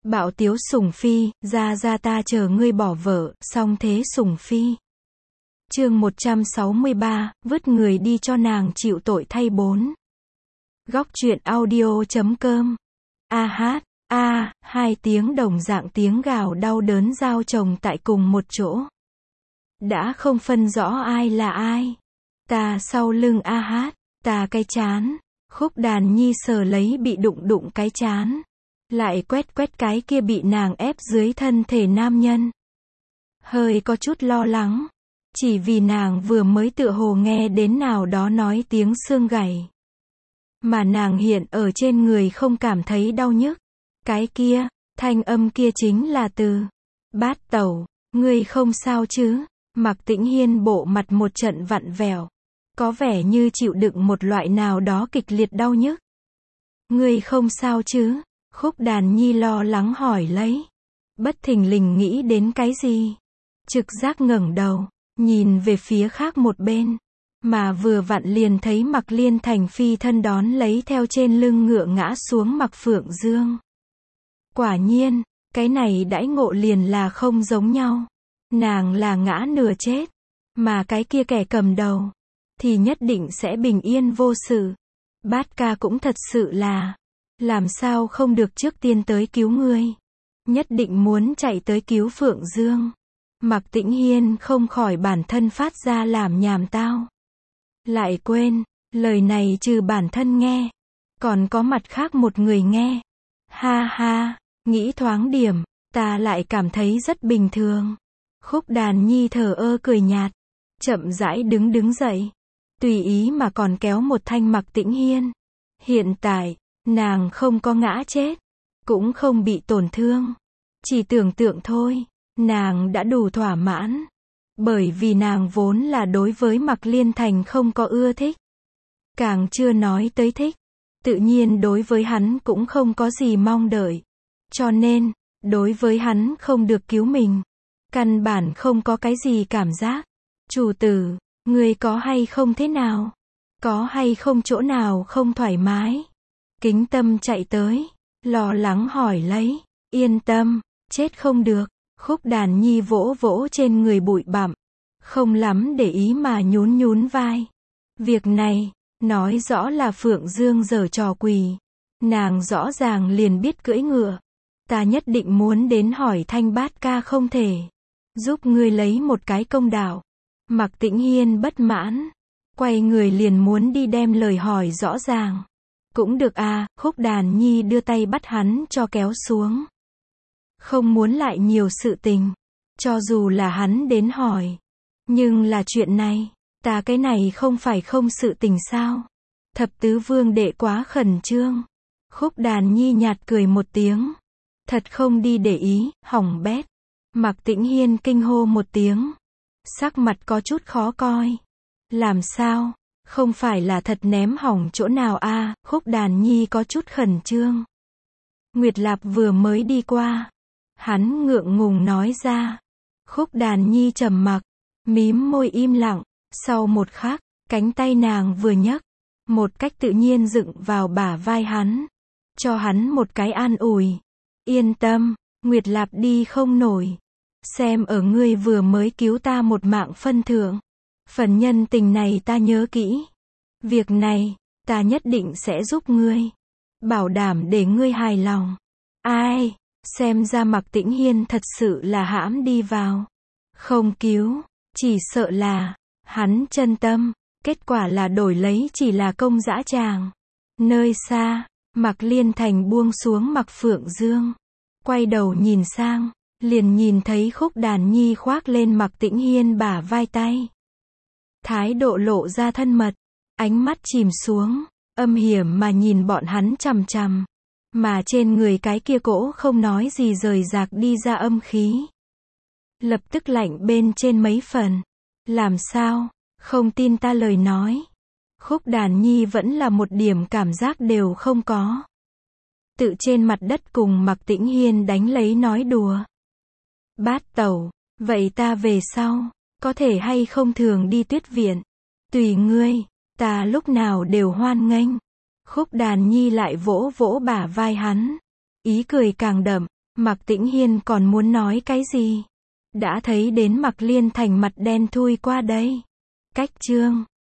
Bạo tiếu sủng phi, ra ta chờ ngươi bỏ vợ, song thế sủng phi. Chương 163, vứt người đi cho nàng chịu tội thay 4. Góc truyện audio.com. Hai tiếng đồng dạng tiếng gào đau đớn giao chồng tại cùng một chỗ. Đã không phân rõ ai là ai. Ta sau lưng ta cái chán. Khúc Đàn Nhi sờ lấy bị đụng cái chán. Lại quét cái kia bị nàng ép dưới thân thể nam nhân. Hơi có chút lo lắng. Chỉ vì nàng vừa mới tựa hồ nghe đến nào đó nói tiếng xương gãy. Mà nàng hiện ở trên người không cảm thấy đau nhức. Cái kia, thanh âm kia chính là từ Bát Tẩu, ngươi không sao chứ? Mạc Tĩnh Hiên bộ mặt một trận vặn vẹo, có vẻ như chịu đựng một loại nào đó kịch liệt đau nhức. Ngươi không sao chứ? Khúc Đàn Nhi lo lắng hỏi lấy. Bất thình lình nghĩ đến cái gì? Trực giác ngẩng đầu, nhìn về phía khác một bên. Mà vừa vặn liền thấy Mạc Liên Thành phi thân đón lấy theo trên lưng ngựa ngã xuống Mạc Phượng Dương. Quả nhiên, cái này đãi ngộ liền là không giống nhau. Nàng là ngã nửa chết, mà cái kia kẻ cầm đầu thì nhất định sẽ bình yên vô sự. Bát ca cũng thật sự là, làm sao không được trước tiên tới cứu ngươi. Nhất định muốn chạy tới cứu Phượng Dương. Mạc Tĩnh Hiên không khỏi bản thân phát ra làm nhảm tao. Lại quên, lời này trừ bản thân nghe, còn có mặt khác một người nghe. Ha, nghĩ thoáng điểm, ta lại cảm thấy rất bình thường. Khúc Đàn Nhi thờ ơ cười nhạt, chậm rãi đứng dậy, tùy ý mà còn kéo một thanh Mạc Tĩnh Hiên. Hiện tại, nàng không có ngã chết, cũng không bị tổn thương. Chỉ tưởng tượng thôi, nàng đã đủ thỏa mãn. Bởi vì nàng vốn là đối với Mạc Liên Thành không có ưa thích. Càng chưa nói tới thích. Tự nhiên đối với hắn cũng không có gì mong đợi. Cho nên, đối với hắn không được cứu mình, căn bản không có cái gì cảm giác. Chủ tử, người có hay không thế nào? Có hay không chỗ nào không thoải mái? Kính Tâm chạy tới, lo lắng hỏi lấy. Yên tâm, chết không được. Khúc Đàn Nhi vỗ trên người bụi bặm, không lắm để ý mà nhún vai. Việc này, nói rõ là Phượng Dương giở trò quỷ. Nàng rõ ràng liền biết cưỡi ngựa. Ta nhất định muốn đến hỏi thanh Bát ca không thể giúp ngươi lấy một cái công đạo. Mạc Tĩnh Hiên bất mãn, quay người liền muốn đi đem lời hỏi rõ ràng. Cũng được Khúc Đàn Nhi đưa tay bắt hắn cho kéo xuống. Không muốn lại nhiều sự tình, cho dù là hắn đến hỏi. Nhưng là chuyện này, ta cái này không phải không sự tình sao? Thập tứ vương đệ quá khẩn trương. Khúc Đàn Nhi nhạt cười một tiếng. Thật không đi để ý, hỏng bét. Mạc Tĩnh Hiên kinh hô một tiếng. Sắc mặt có chút khó coi. Làm sao? Không phải là thật ném hỏng chỗ nào Khúc Đàn Nhi có chút khẩn trương. Nguyệt Lạp vừa mới đi qua. Hắn ngượng ngùng nói ra. Khúc Đàn Nhi trầm mặc, mím môi im lặng. Sau một khắc, cánh tay nàng vừa nhấc, một cách tự nhiên dựng vào bả vai hắn, cho hắn một cái an ủi. Yên tâm, Nguyệt Lạp đi không nổi. Xem ở ngươi vừa mới cứu ta một mạng phân thượng. Phần nhân tình này ta nhớ kỹ. Việc này, ta nhất định sẽ giúp ngươi. Bảo đảm để ngươi hài lòng. Ai, xem ra Mạc Tĩnh Hiên thật sự là hãm đi vào. Không cứu, chỉ sợ là, hắn chân tâm. Kết quả là đổi lấy chỉ là công dã tràng. Nơi xa, Mạc Liên Thành buông xuống Mạc Phượng Dương. Quay đầu nhìn sang, liền nhìn thấy Khúc Đàn Nhi khoác lên Mạc Tĩnh Hiên bả vai tay. Thái độ lộ ra thân mật, ánh mắt chìm xuống, âm hiểm mà nhìn bọn hắn chằm chằm. Mà trên người cái kia cỗ không nói gì rời rạc đi ra âm khí. Lập tức lạnh bên trên mấy phần. Làm sao? Không tin ta lời nói. Khúc Đàn Nhi vẫn là một điểm cảm giác đều không có. Tự trên mặt đất cùng Mạc Tĩnh Hiên đánh lấy nói đùa. Bát Tẩu, vậy ta về sau, có thể hay không thường đi Tuyết viện? Tùy ngươi, ta lúc nào đều hoan nghênh. Khúc Đàn Nhi lại vỗ bả vai hắn. Ý cười càng đậm, Mạc Tĩnh Hiên còn muốn nói cái gì? Đã thấy đến Mạc Liên Thành mặt đen thui qua đây. Cách chương